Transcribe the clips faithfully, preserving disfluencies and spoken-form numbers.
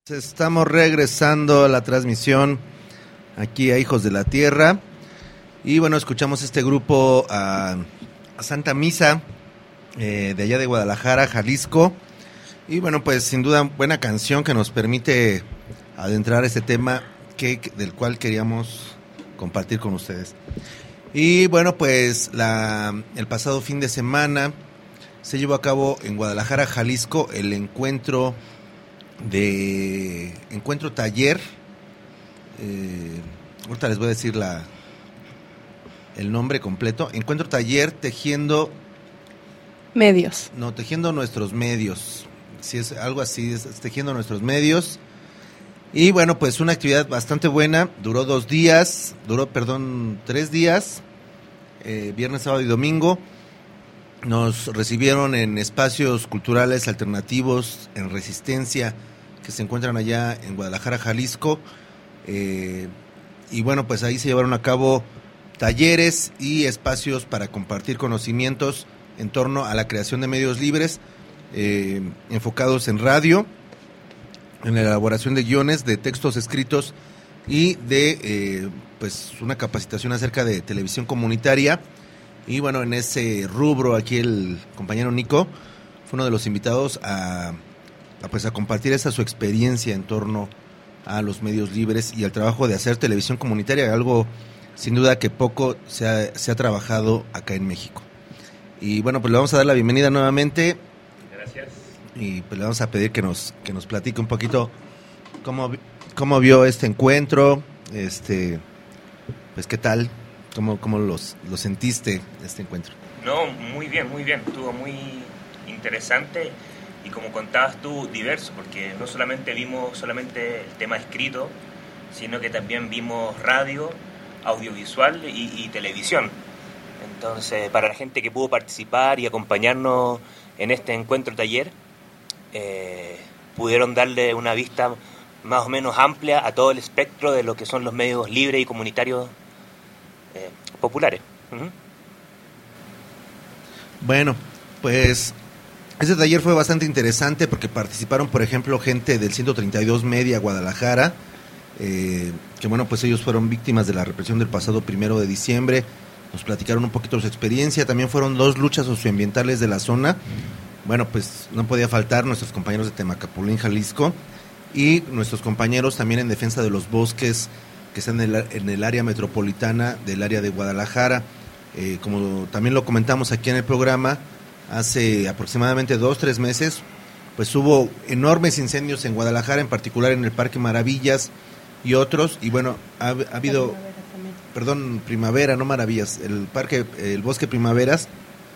Estamos regresando a la transmisión aquí a Hijos de la Tierra y bueno, escuchamos este grupo a, a Santa Misa eh, de allá de Guadalajara, Jalisco, y bueno, pues sin duda buena canción que nos permite adentrar este tema que, del cual queríamos compartir con ustedes. Y bueno, pues la, el pasado fin de semana se llevó a cabo en Guadalajara, Jalisco, el encuentro de encuentro taller, eh, ahorita les voy a decir la el nombre completo, encuentro taller tejiendo medios, no, tejiendo nuestros medios, si es algo así, es, es tejiendo nuestros medios, y bueno, pues una actividad bastante buena, duró dos días, duró, perdón, tres días, eh, viernes, sábado y domingo. Nos recibieron en espacios culturales alternativos en Resistencia, que se encuentran allá en Guadalajara, Jalisco. Eh, y bueno, pues ahí se llevaron a cabo talleres y espacios para compartir conocimientos en torno a la creación de medios libres, eh, enfocados en radio, en la elaboración de guiones, de textos escritos y de eh, pues una capacitación acerca de televisión comunitaria. Y bueno, en ese rubro aquí el compañero Nico fue uno de los invitados a, a, pues a compartir esa su experiencia en torno a los medios libres y al trabajo de hacer televisión comunitaria, algo sin duda que poco se ha, se ha trabajado acá en México. Y bueno, pues le vamos a dar la bienvenida nuevamente. Gracias. Y pues le vamos a pedir que nos que nos platique un poquito cómo, cómo vio este encuentro, este pues qué tal. ¿Cómo, cómo los, los sentiste este encuentro? No, muy bien, muy bien. Estuvo muy interesante y como contabas tú, diverso, porque no solamente vimos solamente el tema escrito, sino que también vimos radio, audiovisual y, y televisión. Entonces, para la gente que pudo participar y acompañarnos en este encuentro taller, eh, pudieron darle una vista más o menos amplia a todo el espectro de lo que son los medios libres y comunitarios Eh, populares. Uh-huh. Bueno, pues este taller fue bastante interesante porque participaron, por ejemplo, gente del ciento treinta y dos Media Guadalajara, eh, que bueno, pues ellos fueron víctimas de la represión del pasado primero de diciembre, nos platicaron un poquito de su experiencia, también fueron dos luchas socioambientales de la zona, bueno, pues no podía faltar nuestros compañeros de Temacapulín, Jalisco, y nuestros compañeros también en defensa de los bosques que están en el, en el área metropolitana del área de Guadalajara. Eh, como también lo comentamos aquí en el programa, hace aproximadamente dos, tres meses, pues hubo enormes incendios en Guadalajara, en particular en el Parque Maravillas y otros, y bueno, ha, ha habido, perdón, Primavera, no Maravillas, el parque, el Bosque Primaveras,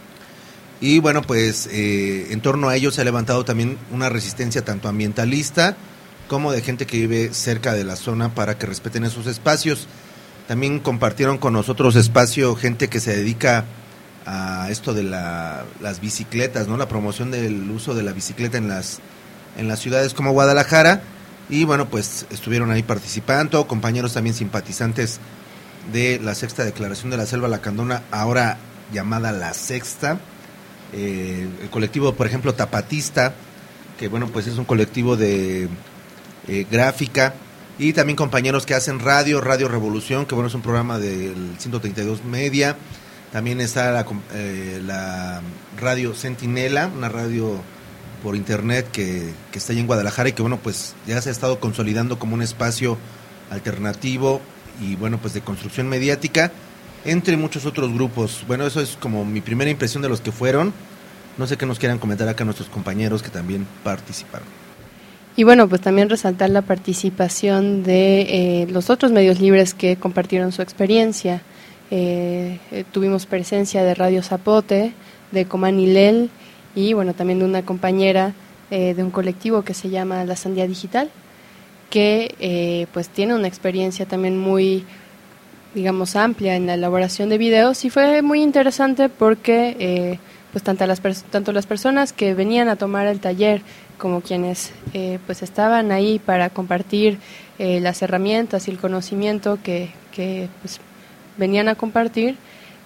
y bueno, pues eh, en torno a ello se ha levantado también una resistencia tanto ambientalista como de gente que vive cerca de la zona para que respeten esos espacios. También compartieron con nosotros espacio gente que se dedica a esto de la, las bicicletas, ¿no? La promoción del uso de la bicicleta en las en las ciudades como Guadalajara, y bueno, pues estuvieron ahí participando, compañeros también simpatizantes de la Sexta Declaración de la Selva Lacandona, ahora llamada La Sexta, eh, el colectivo, por ejemplo, Tapatista, que bueno, pues es un colectivo de Eh, gráfica, y también compañeros que hacen radio, Radio Revolución, que bueno, es un programa del ciento treinta y dos Media. También está la, eh, la radio Centinela, una radio por internet que, que está allí en Guadalajara y que bueno, pues ya se ha estado consolidando como un espacio alternativo y bueno, pues de construcción mediática, entre muchos otros grupos. Bueno, eso es como mi primera impresión de los que fueron. No sé qué nos quieran comentar acá nuestros compañeros que también participaron. Y bueno, pues también resaltar la participación de eh, los otros medios libres que compartieron su experiencia. Eh, eh, tuvimos presencia de Radio Zapote, de Comanilel y bueno, también de una compañera eh, de un colectivo que se llama La Sandía Digital, que eh, pues tiene una experiencia también muy, digamos, amplia en la elaboración de videos, y fue muy interesante porque eh, pues tanto las, tanto las personas que venían a tomar el taller como quienes eh, pues estaban ahí para compartir eh, las herramientas y el conocimiento que, que pues, venían a compartir,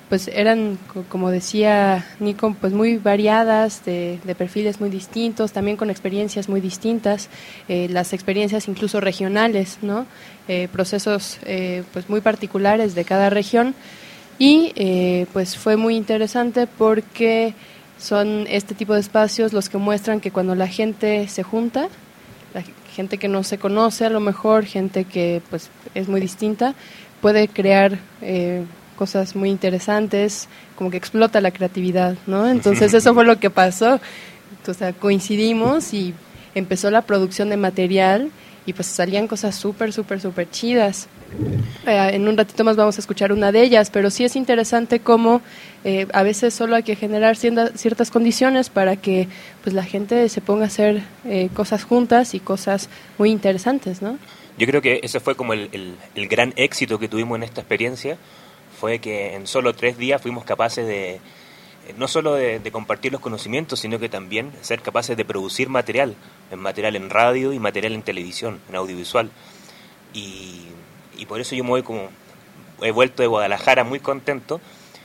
pues eran, como decía Nico, pues muy variadas, de, de perfiles muy distintos, también con experiencias muy distintas, eh, las experiencias incluso regionales, ¿no? Eh, procesos eh, pues muy particulares de cada región, y eh, pues fue muy interesante porque son este tipo de espacios los que muestran que cuando la gente se junta, la gente que no se conoce a lo mejor, gente que pues es muy distinta, puede crear eh, cosas muy interesantes, como que explota la creatividad, ¿no? Entonces eso fue lo que pasó. O sea, coincidimos y empezó la producción de material y pues salían cosas súper, súper, súper chidas. Eh, en un ratito más vamos a escuchar una de ellas, pero sí es interesante cómo eh, a veces solo hay que generar cierta, ciertas condiciones para que pues la gente se ponga a hacer eh, cosas juntas y cosas muy interesantes, ¿no? Yo creo que ese fue como el, el, el gran éxito que tuvimos en esta experiencia, fue que en solo tres días fuimos capaces de, no solo de, de compartir los conocimientos, sino que también ser capaces de producir material, en material en radio y material en televisión, en audiovisual. Y, y por eso yo me voy como, he vuelto de Guadalajara muy contento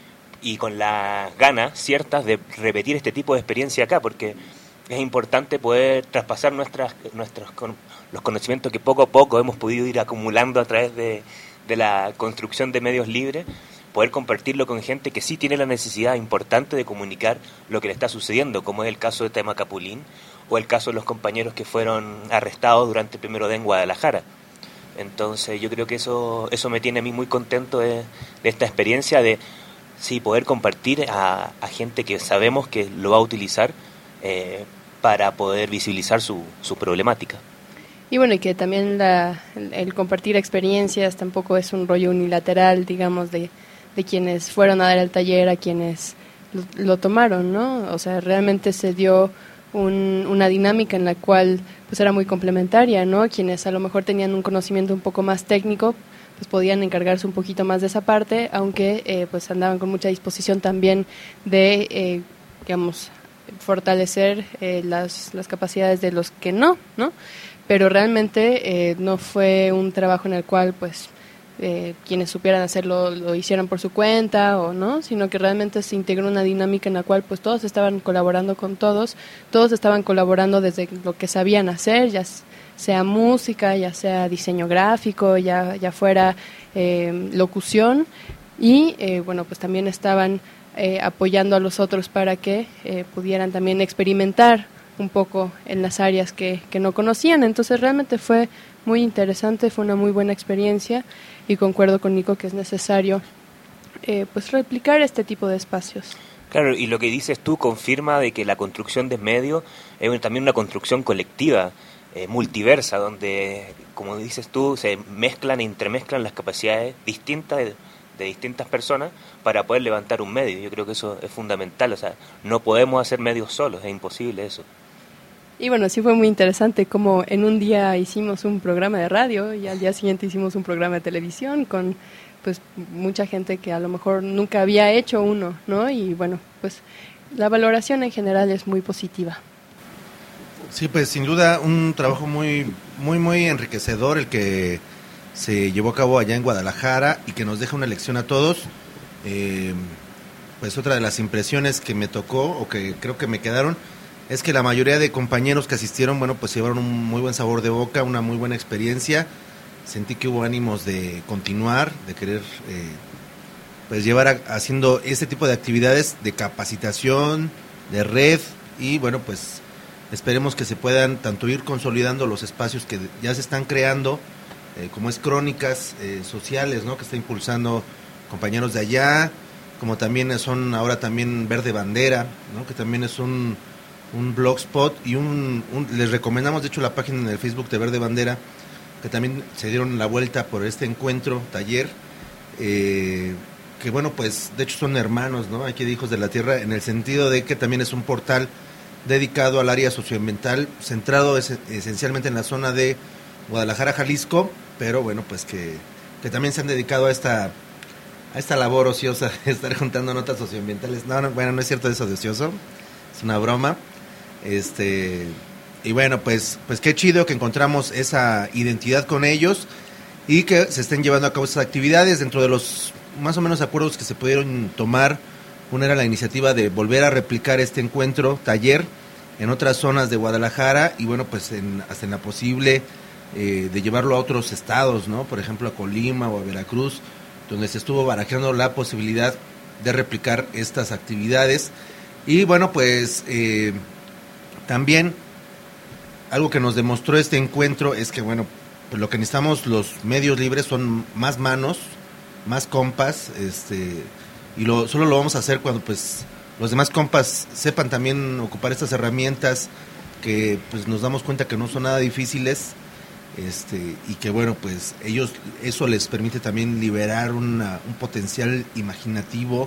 y con las ganas ciertas de repetir este tipo de experiencia acá, porque es importante poder traspasar nuestras, nuestros, los conocimientos que poco a poco hemos podido ir acumulando a través de, de la construcción de medios libres, poder compartirlo con gente que sí tiene la necesidad importante de comunicar lo que le está sucediendo, como es el caso de Tema Capulín o el caso de los compañeros que fueron arrestados durante el primero D en Guadalajara. Entonces yo creo que eso eso me tiene a mí muy contento de, de esta experiencia, de sí poder compartir a, a gente que sabemos que lo va a utilizar eh, para poder visibilizar su, su problemática. Y bueno, y que también la, el, el compartir experiencias tampoco es un rollo unilateral, digamos, de, de quienes fueron a dar el taller a quienes lo, lo tomaron, ¿no? O sea, realmente se dio un, una dinámica en la cual pues era muy complementaria, ¿no? Quienes a lo mejor tenían un conocimiento un poco más técnico, pues podían encargarse un poquito más de esa parte, aunque eh, pues andaban con mucha disposición también de, eh, digamos, fortalecer eh, las, las capacidades de los que no, ¿no? Pero realmente eh, no fue un trabajo en el cual pues eh, quienes supieran hacerlo lo hicieran por su cuenta o no, sino que realmente se integró una dinámica en la cual pues todos estaban colaborando con todos, todos estaban colaborando desde lo que sabían hacer, ya sea música, ya sea diseño gráfico, ya, ya fuera eh, locución, y eh, bueno, pues también estaban eh, apoyando a los otros para que eh, pudieran también experimentar un poco en las áreas que, que no conocían. Entonces realmente fue muy interesante, fue una muy buena experiencia, y concuerdo con Nico que es necesario eh, pues replicar este tipo de espacios. Claro, y lo que dices tú confirma de que la construcción de medios es también una construcción colectiva, eh, multiversa, donde, como dices tú, se mezclan e entremezclan las capacidades distintas de, de distintas personas para poder levantar un medio. Yo creo que eso es fundamental, o sea, no podemos hacer medios solos, es imposible eso. Y bueno, sí fue muy interesante como en un día hicimos un programa de radio y al día siguiente hicimos un programa de televisión con pues mucha gente que a lo mejor nunca había hecho uno, ¿no? Y bueno, pues la valoración en general es muy positiva. Sí, pues sin duda un trabajo muy, muy, muy enriquecedor el que se llevó a cabo allá en Guadalajara y que nos deja una lección a todos. Eh, pues otra de las impresiones que me tocó o que creo que me quedaron es que la mayoría de compañeros que asistieron, bueno, pues llevaron un muy buen sabor de boca, una muy buena experiencia. Sentí que hubo ánimos de continuar, de querer eh, pues llevar a, haciendo este tipo de actividades de capacitación, de red, y bueno, pues esperemos que se puedan tanto ir consolidando los espacios que ya se están creando, eh, como es Crónicas eh, Sociales, ¿no?, que está impulsando compañeros de allá, como también son ahora también Verde Bandera, ¿no?, que también es un un blogspot y un, un les recomendamos de hecho la página en el Facebook de Verde Bandera, que también se dieron la vuelta por este encuentro, taller, eh, que bueno, pues de hecho son hermanos, ¿no?, aquí de Hijos de la Tierra, en el sentido de que también es un portal dedicado al área socioambiental, centrado es, esencialmente en la zona de Guadalajara, Jalisco, pero bueno, pues que, que también se han dedicado a esta a esta labor ociosa de estar juntando notas socioambientales. No, no, bueno, no es cierto eso de ocioso, es una broma. Este, y bueno, pues, pues qué chido que encontramos esa identidad con ellos y que se estén llevando a cabo esas actividades dentro de los más o menos acuerdos que se pudieron tomar. Una era la iniciativa de volver a replicar este encuentro, taller, en otras zonas de Guadalajara y bueno, pues en, hasta en la posible eh, de llevarlo a otros estados, ¿no? Por ejemplo a Colima o a Veracruz, donde se estuvo barajando la posibilidad de replicar estas actividades. Y bueno, pues eh, también algo que nos demostró este encuentro es que bueno, pues lo que necesitamos los medios libres son más manos, más compas, este, y lo, solo lo vamos a hacer cuando pues los demás compas sepan también ocupar estas herramientas que pues nos damos cuenta que no son nada difíciles, este, y que bueno, pues ellos, eso les permite también liberar una, un potencial imaginativo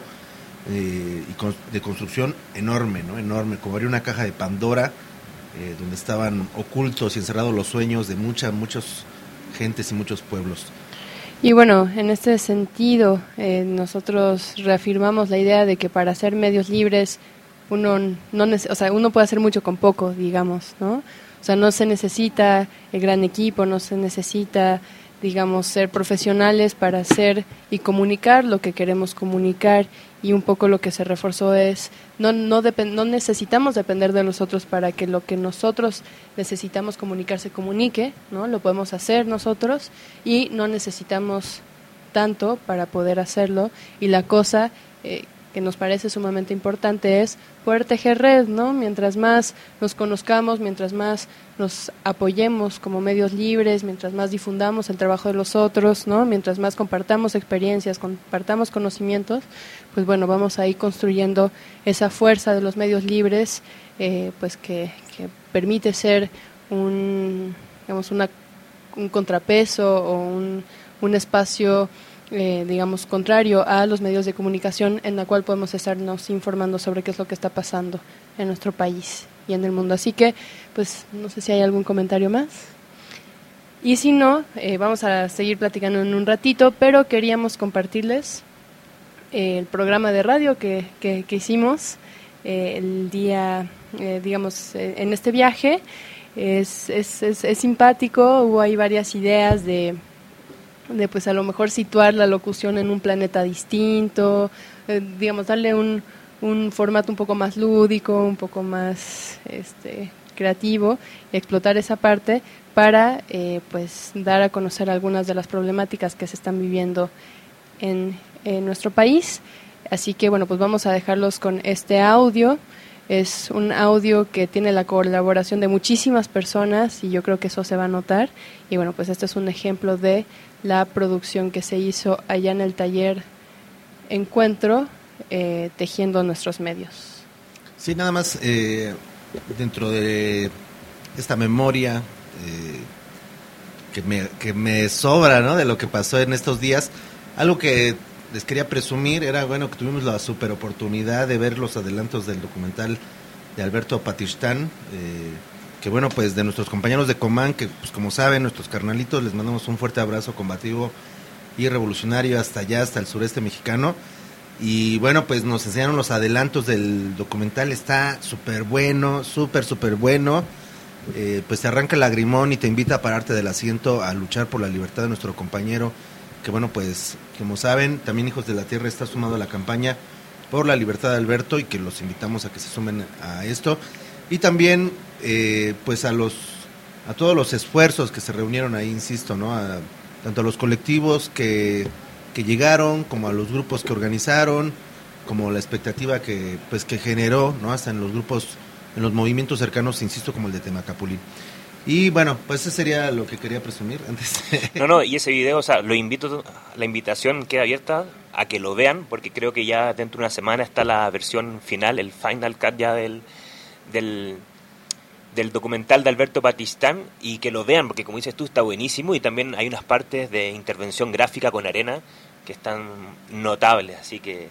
eh, y con, de construcción enorme, ¿no? Enorme, como abrir una caja de Pandora eh, donde estaban ocultos y encerrados los sueños de muchas, muchas gentes y muchos pueblos. Y bueno, en este sentido, eh, nosotros reafirmamos la idea de que para ser medios libres, uno no, o sea, uno puede hacer mucho con poco, digamos, ¿no? O sea, no se necesita el gran equipo, no se necesita, digamos, ser profesionales para hacer y comunicar lo que queremos comunicar. Y un poco lo que se reforzó es, no no, depend, no necesitamos depender de los otros para que lo que nosotros necesitamos comunicar se comunique, ¿no? Lo podemos hacer nosotros y no necesitamos tanto para poder hacerlo. Y la cosa eh, que nos parece sumamente importante es poder tejer red, ¿no? Mientras más nos conozcamos, mientras más nos apoyemos como medios libres, mientras más difundamos el trabajo de los otros, ¿no? Mientras más compartamos experiencias, compartamos conocimientos, pues bueno, vamos a ir construyendo esa fuerza de los medios libres, eh, pues que, que permite ser un, digamos, una, un contrapeso o un, un espacio Eh, digamos, contrario a los medios de comunicación en la cual podemos estarnos informando sobre qué es lo que está pasando en nuestro país y en el mundo. Así que, pues, no sé si hay algún comentario más. Y si no, eh, vamos a seguir platicando en un ratito, pero queríamos compartirles eh, el programa de radio que, que, que hicimos eh, el día, eh, digamos, eh, en este viaje. Es, es, es, es simpático, hubo ahí varias ideas de... de pues a lo mejor situar la locución en un planeta distinto, eh, digamos, darle un, un formato un poco más lúdico, un poco más este, creativo, y explotar esa parte para eh, pues dar a conocer algunas de las problemáticas que se están viviendo en, en nuestro país. Así que bueno, pues vamos a dejarlos con este audio. Es un audio que tiene la colaboración de muchísimas personas y yo creo que eso se va a notar. Y bueno, pues este es un ejemplo de la producción que se hizo allá en el taller Encuentro, eh, tejiendo nuestros medios. Sí, nada más eh, dentro de esta memoria eh, que, me, que me sobra, ¿no?, de lo que pasó en estos días, algo que les quería presumir era, bueno, que tuvimos la super oportunidad de ver los adelantos del documental de Alberto Patistán, eh, que bueno, pues de nuestros compañeros de Comán, que pues como saben, nuestros carnalitos, les mandamos un fuerte abrazo combativo y revolucionario hasta allá, hasta el sureste mexicano. Y bueno, pues nos enseñaron los adelantos del documental, está súper bueno, súper, súper bueno. Eh, pues te arranca el lagrimón y te invita a pararte del asiento a luchar por la libertad de nuestro compañero, que bueno, pues como saben, también Hijos de la Tierra está sumado a la campaña por la libertad de Alberto y que los invitamos a que se sumen a esto. Y también eh, pues a los a todos los esfuerzos que se reunieron ahí, insisto, ¿no?, a, tanto a los colectivos que, que llegaron, como a los grupos que organizaron, como la expectativa que pues que generó, ¿no?, hasta en los grupos, en los movimientos cercanos, insisto, como el de Temacapulín. Y bueno, pues eso sería lo que quería presumir antes. No, no, y ese video, o sea, lo invito, la invitación queda abierta a que lo vean, porque creo que ya dentro de una semana está la versión final, el final cut ya del, del, del documental de Alberto Patistán, y que lo vean, porque como dices tú, está buenísimo, y también hay unas partes de intervención gráfica con arena que están notables, así que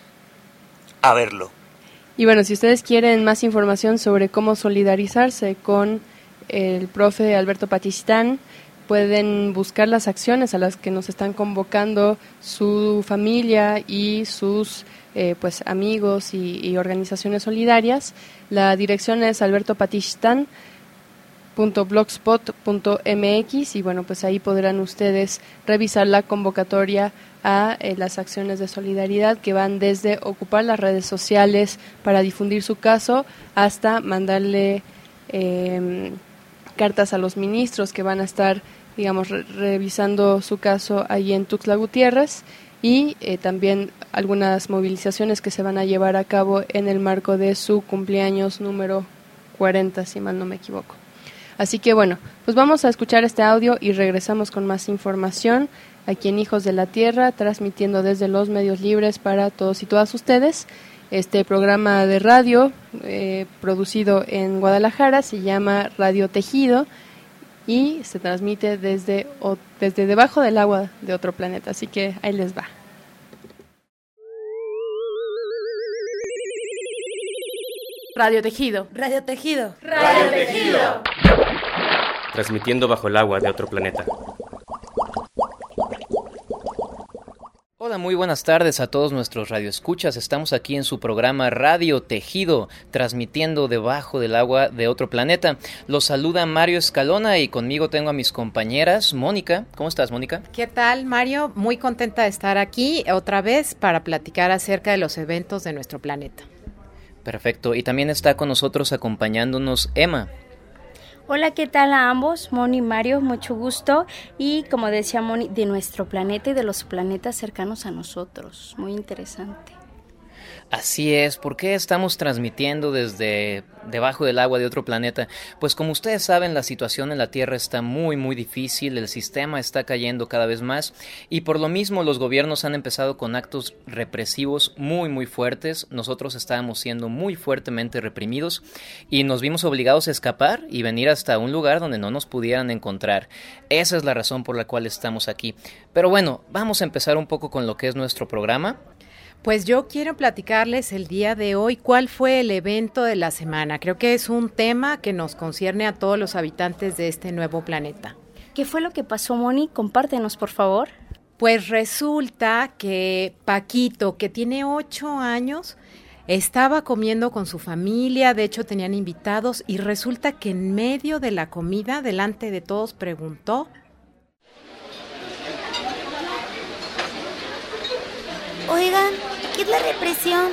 a verlo. Y bueno, si ustedes quieren más información sobre cómo solidarizarse con el profe Alberto Patistán, pueden buscar las acciones a las que nos están convocando su familia y sus eh, pues amigos y, y organizaciones solidarias. La dirección es albertopatistán punto blogspot punto m x y bueno, pues ahí podrán ustedes revisar la convocatoria a eh, las acciones de solidaridad que van desde ocupar las redes sociales para difundir su caso hasta mandarle eh, cartas a los ministros que van a estar, digamos, re- revisando su caso ahí en Tuxtla Gutiérrez y eh, también algunas movilizaciones que se van a llevar a cabo en el marco de su cumpleaños número cuarenta, si mal no me equivoco. Así que bueno, pues vamos a escuchar este audio y regresamos con más información aquí en Hijos de la Tierra, transmitiendo desde los medios libres para todos y todas ustedes. Este programa de radio eh, producido en Guadalajara se llama Radio Tejido y se transmite desde, o, desde debajo del agua de otro planeta, así que ahí les va. Radio Tejido. Radio Tejido. Radio Tejido. Transmitiendo bajo el agua de otro planeta. Hola, muy buenas tardes a todos nuestros radioescuchas. Estamos aquí en su programa Radio Tejido, transmitiendo debajo del agua de otro planeta. Los saluda Mario Escalona y conmigo tengo a mis compañeras. Mónica, ¿cómo estás, Mónica? ¿Qué tal, Mario? Muy contenta de estar aquí otra vez para platicar acerca de los eventos de nuestro planeta. Perfecto, y también está con nosotros acompañándonos Emma. Hola, ¿qué tal a ambos? Moni y Mario, mucho gusto. Y como decía Moni, de nuestro planeta y de los planetas cercanos a nosotros. Muy interesante. Así es, ¿por qué estamos transmitiendo desde debajo del agua de otro planeta? Pues como ustedes saben, la situación en la Tierra está muy muy difícil, el sistema está cayendo cada vez más y por lo mismo los gobiernos han empezado con actos represivos muy muy fuertes. Nosotros estábamos siendo muy fuertemente reprimidos y nos vimos obligados a escapar y venir hasta un lugar donde no nos pudieran encontrar. Esa es la razón por la cual estamos aquí. Pero bueno, vamos a empezar un poco con lo que es nuestro programa. Pues yo quiero platicarles el día de hoy cuál fue el evento de la semana. Creo que es un tema que nos concierne a todos los habitantes de este nuevo planeta. ¿Qué fue lo que pasó, Moni? Compártenos, por favor. Pues resulta que Paquito, que tiene ocho años, estaba comiendo con su familia, de hecho tenían invitados, y resulta que en medio de la comida, delante de todos, preguntó: Oigan, ¿qué es la represión?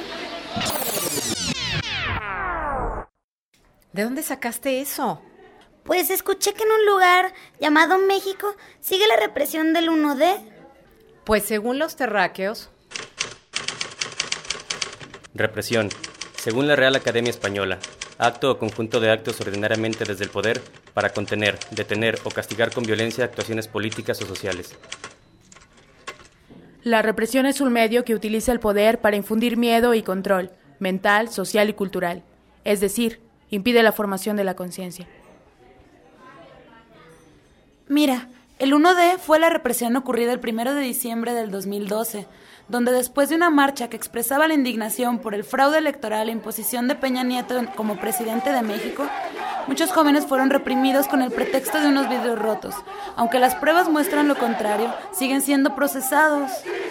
¿De dónde sacaste eso? Pues escuché que en un lugar llamado México sigue la represión del uno D. Pues según los terráqueos... Represión. Según la Real Academia Española, acto o conjunto de actos ordinariamente desde el poder para contener, detener o castigar con violencia actuaciones políticas o sociales. La represión es un medio que utiliza el poder para infundir miedo y control, mental, social y cultural. Es decir, impide la formación de la conciencia. Mira, el uno D fue la represión ocurrida el primero de diciembre del dos mil doce, donde después de una marcha que expresaba la indignación por el fraude electoral e imposición de Peña Nieto como presidente de México, muchos jóvenes fueron reprimidos con el pretexto de unos vidrios rotos. Aunque las pruebas muestran lo contrario, siguen siendo procesados.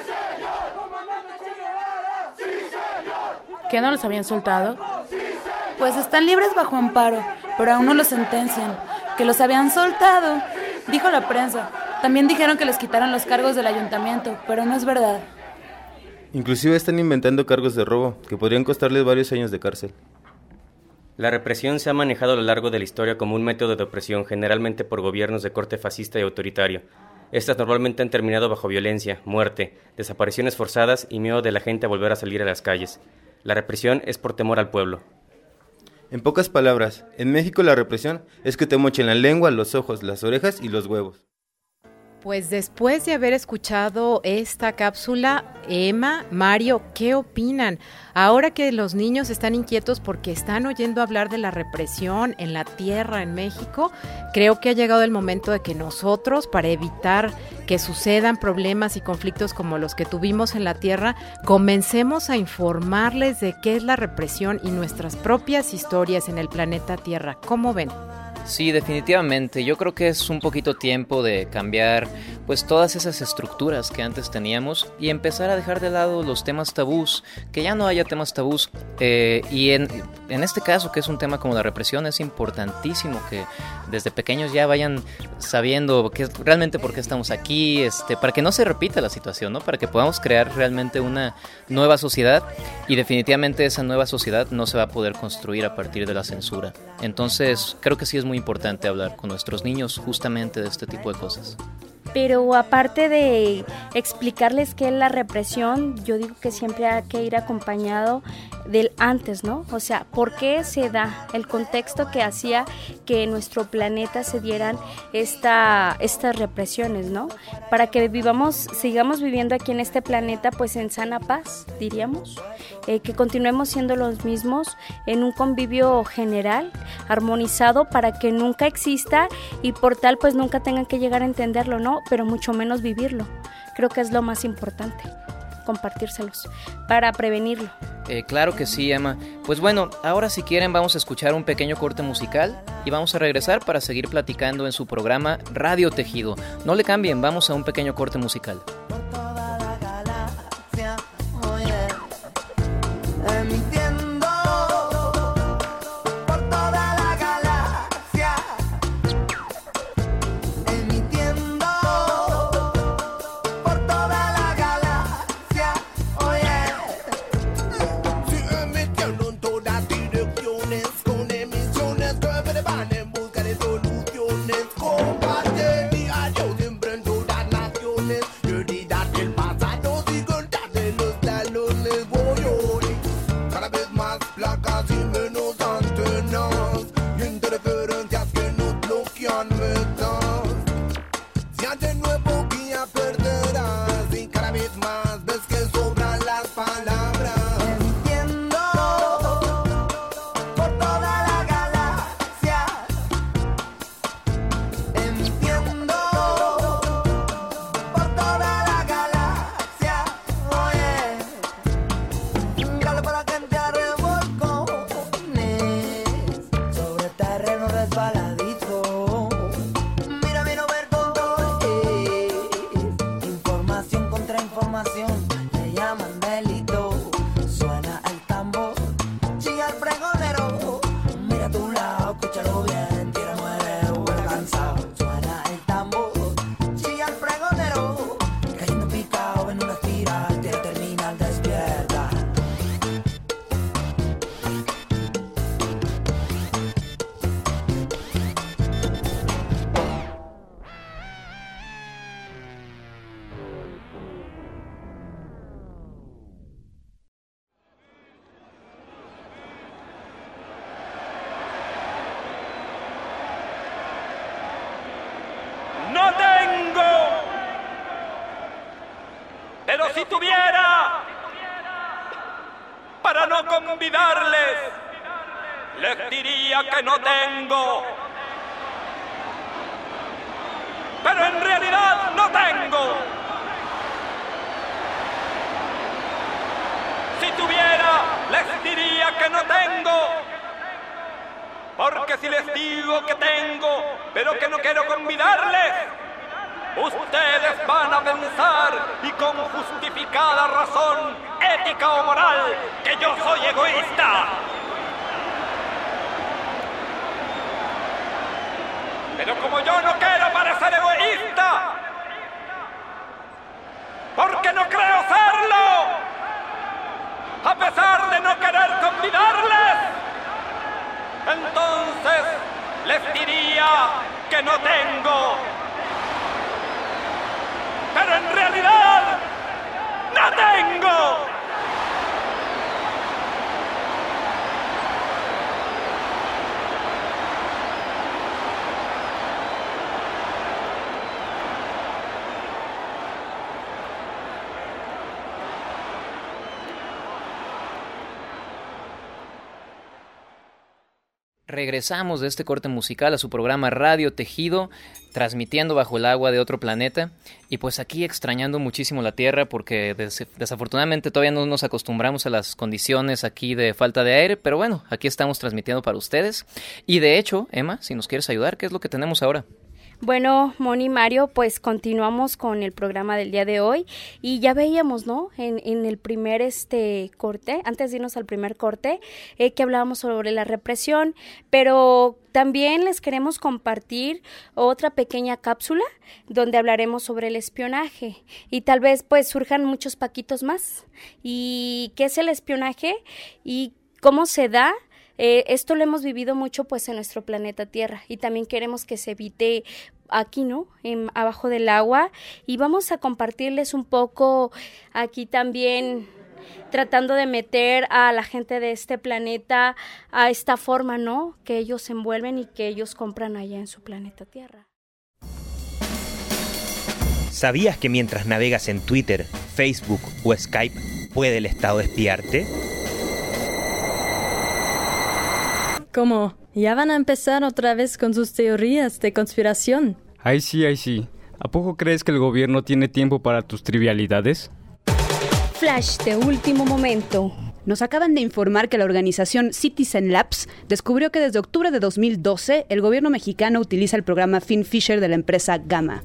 ¿Qué no los habían soltado? Pues están libres bajo amparo, pero aún no los sentencian. Que los habían soltado, dijo la prensa. También dijeron que les quitaron los cargos del ayuntamiento, pero no es verdad. Inclusive están inventando cargos de robo, que podrían costarles varios años de cárcel. La represión se ha manejado a lo largo de la historia como un método de opresión, generalmente por gobiernos de corte fascista y autoritario. Estas normalmente han terminado bajo violencia, muerte, desapariciones forzadas y miedo de la gente a volver a salir a las calles. La represión es por temor al pueblo. En pocas palabras, en México la represión es que te mochen la lengua, los ojos, las orejas y los huevos. Pues después de haber escuchado esta cápsula, Emma, Mario, ¿qué opinan? Ahora que los niños están inquietos porque están oyendo hablar de la represión en la tierra en México, creo que ha llegado el momento de que nosotros, para evitar que sucedan problemas y conflictos como los que tuvimos en la tierra, comencemos a informarles de qué es la represión y nuestras propias historias en el planeta Tierra. ¿Cómo ven? Sí, definitivamente. Yo creo que es un poquito tiempo de cambiar pues todas esas estructuras que antes teníamos y empezar a dejar de lado los temas tabús, que ya no haya temas tabús. Eh, y en, en este caso, que es un tema como la represión, es importantísimo que desde pequeños ya vayan sabiendo que realmente por qué estamos aquí, este, para que no se repita la situación, ¿no? Para que podamos crear realmente una nueva sociedad, y definitivamente esa nueva sociedad no se va a poder construir a partir de la censura. Entonces creo que sí es muy importante hablar con nuestros niños justamente de este tipo de cosas. Pero aparte de explicarles qué es la represión, yo digo que siempre hay que ir acompañado del antes, ¿no? O sea, ¿por qué se da el contexto que hacía que en nuestro planeta se dieran esta, estas represiones, ¿no? Para que vivamos, sigamos viviendo aquí en este planeta, pues en sana paz, diríamos, eh, que continuemos siendo los mismos en un convivio general, armonizado, para que nunca exista y por tal, pues nunca tengan que llegar a entenderlo, ¿no? Pero mucho menos vivirlo. Creo que es lo más importante, compartírselos para prevenirlo. Eh, claro que sí, Emma. Pues bueno, ahora si quieren vamos a escuchar un pequeño corte musical y vamos a regresar para seguir platicando en su programa Radio Tejido. No le cambien, vamos a un pequeño corte musical. No tengo, pero si tuviera, para no convidarles, les diría que no tengo, pero en realidad no tengo. Si tuviera, les diría que no tengo. Porque si les digo que tengo, pero que no quiero convidarles, ustedes van a pensar, y con justificada razón, ética o moral, que yo soy egoísta. Pero como yo no quiero parecer egoísta, porque no creo serlo, a pesar de no querer convidarles, entonces les diría que no tengo. Pero en realidad no tengo. Regresamos de este corte musical a su programa Radio Tejido, transmitiendo bajo el agua de otro planeta, y pues aquí extrañando muchísimo la Tierra porque des- desafortunadamente todavía no nos acostumbramos a las condiciones aquí de falta de aire, pero bueno, aquí estamos transmitiendo para ustedes. Y de hecho, Emma, si nos quieres ayudar, ¿qué es lo que tenemos ahora? Bueno, Moni, Mario, pues continuamos con el programa del día de hoy y ya veíamos, ¿no? En, en el primer este corte, antes de irnos al primer corte, eh, que hablábamos sobre la represión, pero también les queremos compartir otra pequeña cápsula donde hablaremos sobre el espionaje y tal vez pues surjan muchos paquitos más. ¿Y qué es el espionaje y cómo se da? Eh, esto lo hemos vivido mucho pues en nuestro planeta Tierra y también queremos que se evite aquí, ¿no? En, abajo del agua, y vamos a compartirles un poco aquí también tratando de meter a la gente de este planeta a esta forma, ¿no? Que ellos se envuelven y que ellos compran allá en su planeta Tierra. ¿Sabías que mientras navegas en Twitter, Facebook o Skype puede el Estado espiarte? ¿Cómo? ¿Ya van a empezar otra vez con sus teorías de conspiración? Ay sí, ay sí. ¿A poco crees que el gobierno tiene tiempo para tus trivialidades? Flash de último momento. Nos acaban de informar que la organización Citizen Labs descubrió que desde octubre de dos mil doce el gobierno mexicano utiliza el programa FinFisher de la empresa Gamma.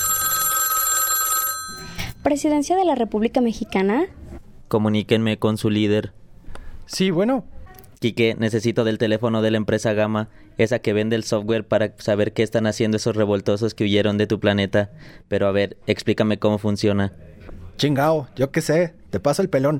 ¿Presidencia de la República Mexicana? Comuníquenme con su líder. Sí, bueno. Quique, necesito del teléfono de la empresa Gamma, esa que vende el software para saber qué están haciendo esos revoltosos que huyeron de tu planeta. Pero a ver, explícame cómo funciona. Chingao, yo qué sé, te paso el pelón.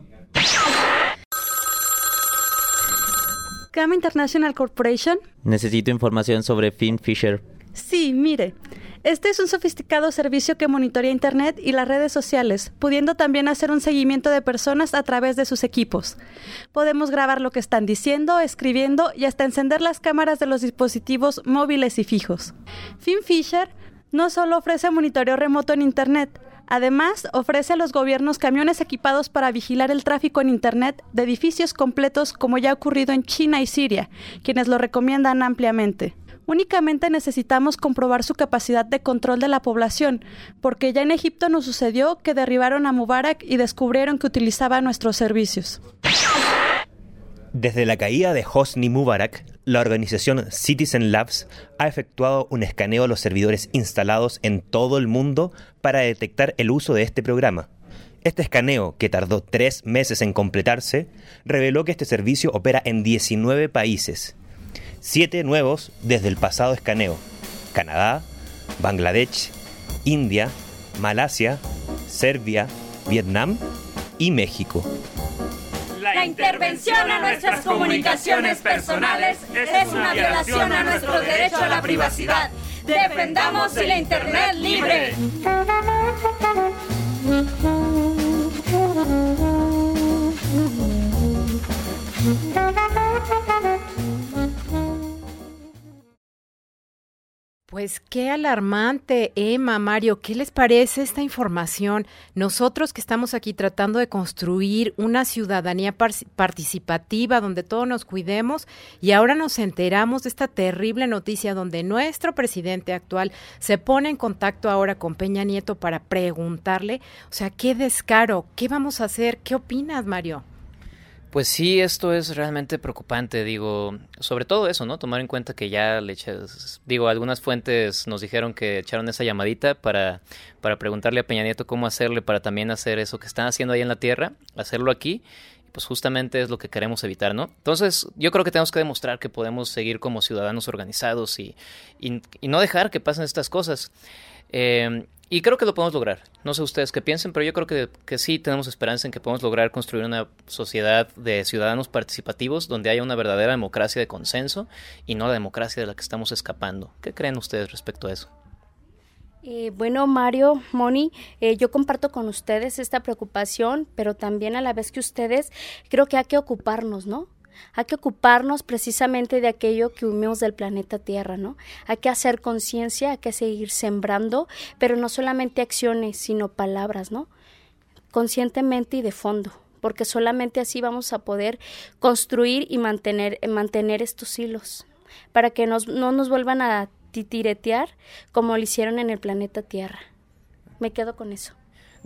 Gamma International Corporation. Necesito información sobre FinFisher. Sí, mire. Este es un sofisticado servicio que monitorea Internet y las redes sociales, pudiendo también hacer un seguimiento de personas a través de sus equipos. Podemos grabar lo que están diciendo, escribiendo y hasta encender las cámaras de los dispositivos móviles y fijos. FinFisher no solo ofrece monitoreo remoto en Internet, además ofrece a los gobiernos camiones equipados para vigilar el tráfico en Internet de edificios completos, como ya ha ocurrido en China y Siria, quienes lo recomiendan ampliamente. Únicamente necesitamos comprobar su capacidad de control de la población, porque ya en Egipto nos sucedió que derribaron a Mubarak y descubrieron que utilizaba nuestros servicios. Desde la caída de Hosni Mubarak, la organización Citizen Labs ha efectuado un escaneo de los servidores instalados en todo el mundo para detectar el uso de este programa. Este escaneo, que tardó tres meses en completarse, reveló que este servicio opera en diecinueve países. Siete nuevos desde el pasado escaneo: Canadá, Bangladesh, India, Malasia, Serbia, Vietnam y México. La intervención a nuestras comunicaciones personales es una violación a nuestro derecho a la privacidad. Defendamos la Internet libre. Pues qué alarmante, Emma, Mario, ¿qué les parece esta información? Nosotros que estamos aquí tratando de construir una ciudadanía par- participativa donde todos nos cuidemos, y ahora nos enteramos de esta terrible noticia donde nuestro presidente actual se pone en contacto ahora con Peña Nieto para preguntarle, o sea, qué descaro, ¿qué vamos a hacer? ¿Qué opinas, Mario? Pues sí, esto es realmente preocupante, digo, sobre todo eso, ¿no? Tomar en cuenta que ya le echas, digo, algunas fuentes nos dijeron que echaron esa llamadita para, para preguntarle a Peña Nieto cómo hacerle para también hacer eso que están haciendo ahí en la tierra, hacerlo aquí, pues justamente es lo que queremos evitar, ¿no? Entonces, yo creo que tenemos que demostrar que podemos seguir como ciudadanos organizados y, y, y no dejar que pasen estas cosas. Eh, Y creo que lo podemos lograr. No sé ustedes qué piensen, pero yo creo que, que sí tenemos esperanza en que podemos lograr construir una sociedad de ciudadanos participativos donde haya una verdadera democracia de consenso y no la democracia de la que estamos escapando. ¿Qué creen ustedes respecto a eso? Eh, bueno, Mario, Moni, eh, yo comparto con ustedes esta preocupación, pero también a la vez que ustedes creo que hay que ocuparnos, ¿no? Hay que ocuparnos precisamente de aquello que huimos del planeta Tierra, ¿no? Hay que hacer conciencia, hay que seguir sembrando, pero no solamente acciones, sino palabras, ¿no? Conscientemente y de fondo, porque solamente así vamos a poder construir y mantener, mantener estos hilos, para que nos, no nos vuelvan a titiretear como lo hicieron en el planeta Tierra. Me quedo con eso.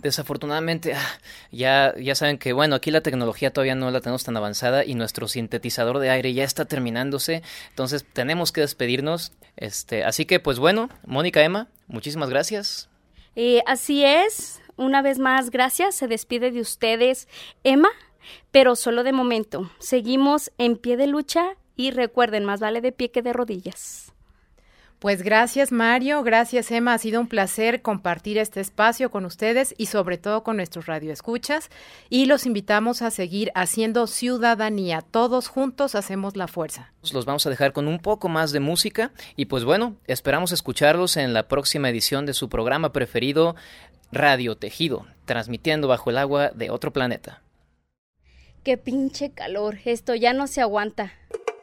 Desafortunadamente, ah, ya, ya saben que, bueno, aquí la tecnología todavía no la tenemos tan avanzada y nuestro sintetizador de aire ya está terminándose, entonces tenemos que despedirnos. Este, así que, pues bueno, Mónica, Emma, muchísimas gracias. Eh, así es, una vez más, gracias. Se despide de ustedes Emma, pero solo de momento. Seguimos en pie de lucha y recuerden, más vale de pie que de rodillas. Pues gracias, Mario, gracias, Emma, ha sido un placer compartir este espacio con ustedes y sobre todo con nuestros radioescuchas, y los invitamos a seguir haciendo ciudadanía, todos juntos hacemos la fuerza. Los vamos a dejar con un poco más de música y pues bueno, esperamos escucharlos en la próxima edición de su programa preferido, Radio Tejido, transmitiendo bajo el agua de otro planeta. Qué pinche calor, esto ya no se aguanta.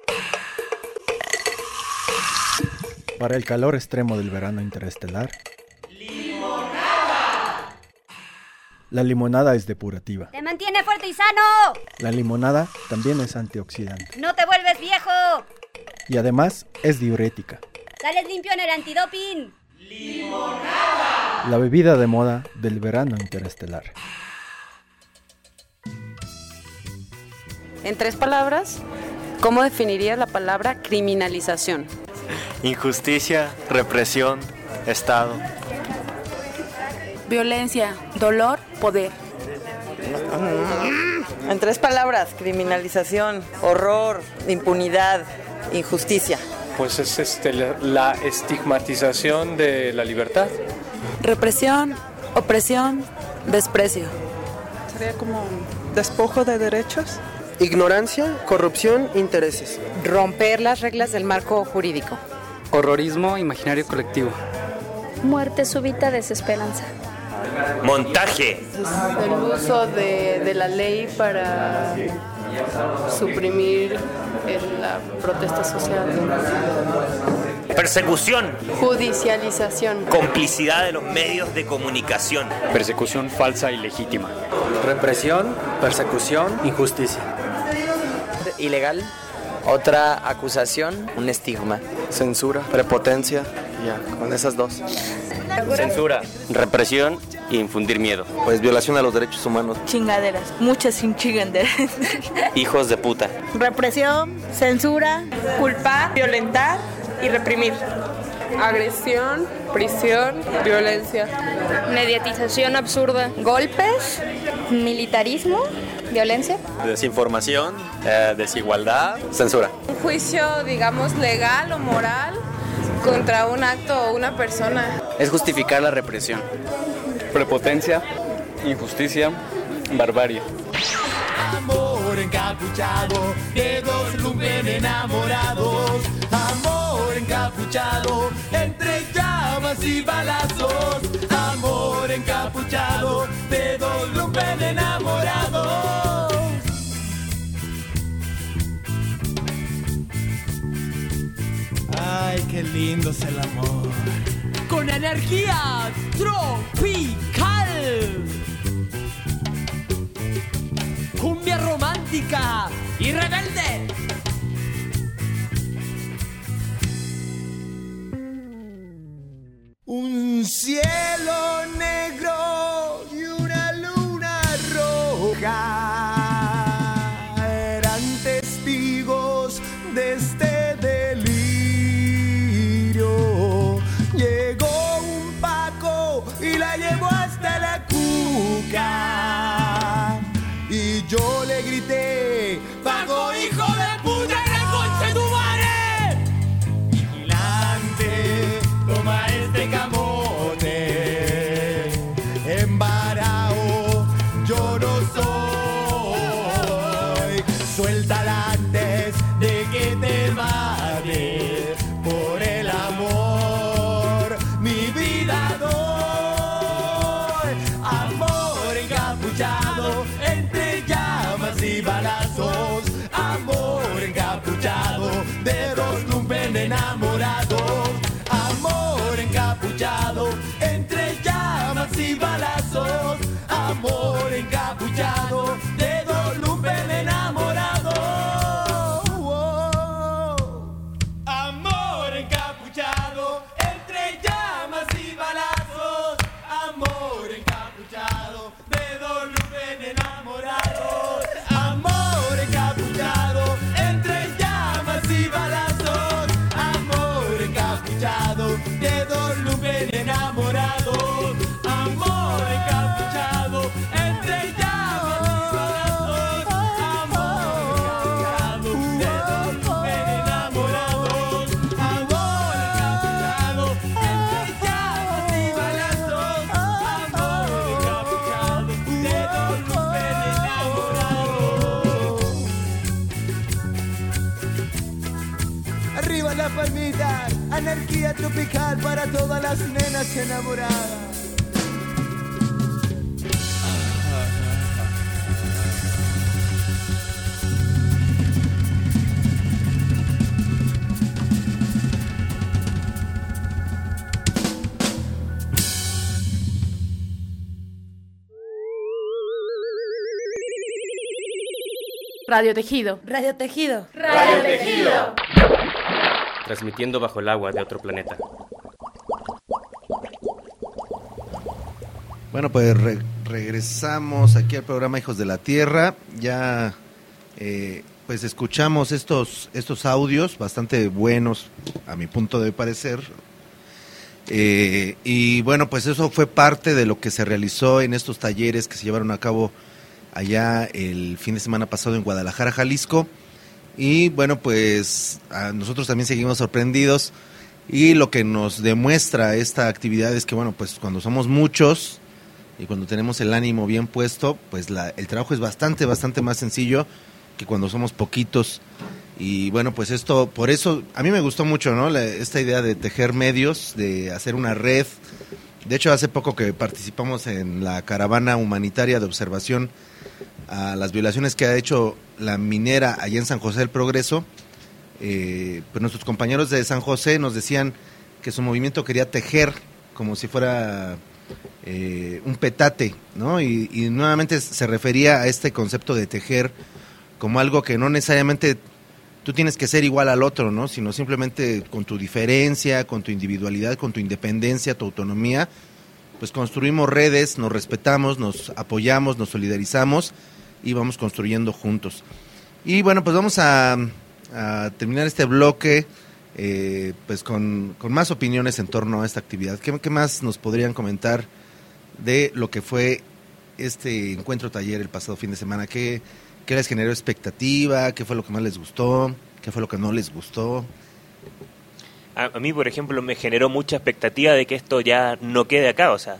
Para el calor extremo del verano interestelar, ¡limonada! La limonada es depurativa. ¡Te mantiene fuerte y sano! La limonada también es antioxidante. ¡No te vuelves viejo! Y además es diurética. ¡Sales limpio en el antidoping! ¡Limonada! La bebida de moda del verano interestelar. En tres palabras, ¿cómo definirías la palabra criminalización? Injusticia, represión, Estado. Violencia, dolor, poder. En tres palabras, criminalización, horror, impunidad, injusticia. Pues es este, la, la estigmatización de la libertad. Represión, opresión, desprecio. Sería como despojo de derechos. Ignorancia, corrupción, intereses. Romper las reglas del marco jurídico. Horrorismo, imaginario colectivo. Muerte súbita, desesperanza. Montaje. El uso de, de la ley para suprimir el, la protesta social. Persecución. Judicialización. Complicidad de los medios de comunicación. Persecución falsa y legítima. Represión, persecución, injusticia. Ilegal. Otra acusación, un estigma. Censura, prepotencia, ya, con esas dos. Censura, represión e infundir miedo. Pues violación a los derechos humanos. Chingaderas, muchas sin chingaderas. Hijos de puta. Represión, censura, culpar, violentar y reprimir. Agresión, prisión, violencia. Mediatización absurda. Golpes, militarismo, violencia. Desinformación, eh, desigualdad, censura. Un juicio, digamos, legal o moral contra un acto o una persona. Es justificar la represión. Prepotencia, injusticia, barbarie. Amor encapuchado de dos lumpen enamorados. Amor encapuchado entre llamas y balazos. Amor encapuchado de dos lumpen enamorados. Ay, qué lindo es el amor. Con energía tropical. Cumbia romántica y rebelde. Un cielo negro y una luna roja eran testigos de este delirio. Llegó un Paco y la llevó hasta la cuca. Y yo le grité, Paco, hijo de puta, la concha de tu madre. Vigilante, toma este camote. Embarao, yo no soy. Suéltala antes de que te mate. Por el amor, mi vida doy. Amor encapuchado entre llamas y balazos. Amor encapuchado de dos lumpen enamorados. Amor encapuchado entre llamas y balazos. Amor encapuchado de dos lumpen enamorados. Oh, amor encapuchado entre llamas y balazos. Amor encapuchado. energía tropical para todas las nenas enamoradas. Radio Tejido. Radio Tejido. Radio Tejido. Transmitiendo bajo el agua de otro planeta. Bueno, pues re- regresamos aquí al programa Hijos de la Tierra. Ya eh, pues escuchamos estos, estos audios bastante buenos, a mi punto de parecer. Eh, y bueno, pues eso fue parte de lo que se realizó en estos talleres que se llevaron a cabo allá el fin de semana pasado en Guadalajara, Jalisco. Y bueno, pues a nosotros también seguimos sorprendidos, y lo que nos demuestra esta actividad es que bueno, pues cuando somos muchos y cuando tenemos el ánimo bien puesto, pues la, el trabajo es bastante, bastante más sencillo que cuando somos poquitos. Y bueno, pues esto, por eso, a mí me gustó mucho, ¿no? La, esta idea de tejer medios, de hacer una red. De hecho, hace poco que participamos en la caravana humanitaria de observación a las violaciones que ha hecho la minera allá en San José del Progreso, eh, pues nuestros compañeros de San José nos decían que su movimiento quería tejer como si fuera eh, un petate, ¿no? Y, y nuevamente se refería a este concepto de tejer como algo que no necesariamente tú tienes que ser igual al otro, ¿no? Sino simplemente con tu diferencia, con tu individualidad, con tu independencia, tu autonomía, pues construimos redes, nos respetamos, nos apoyamos, nos solidarizamos y vamos construyendo juntos. Y bueno, pues vamos a, a terminar este bloque eh, pues con, con más opiniones en torno a esta actividad. ¿Qué, ¿Qué más nos podrían comentar de lo que fue este encuentro taller el pasado fin de semana? ¿Qué, qué les generó expectativa? ¿Qué fue lo que más les gustó? ¿Qué fue lo que no les gustó? A, a mí, por ejemplo, me generó mucha expectativa de que esto ya no quede acá. O sea,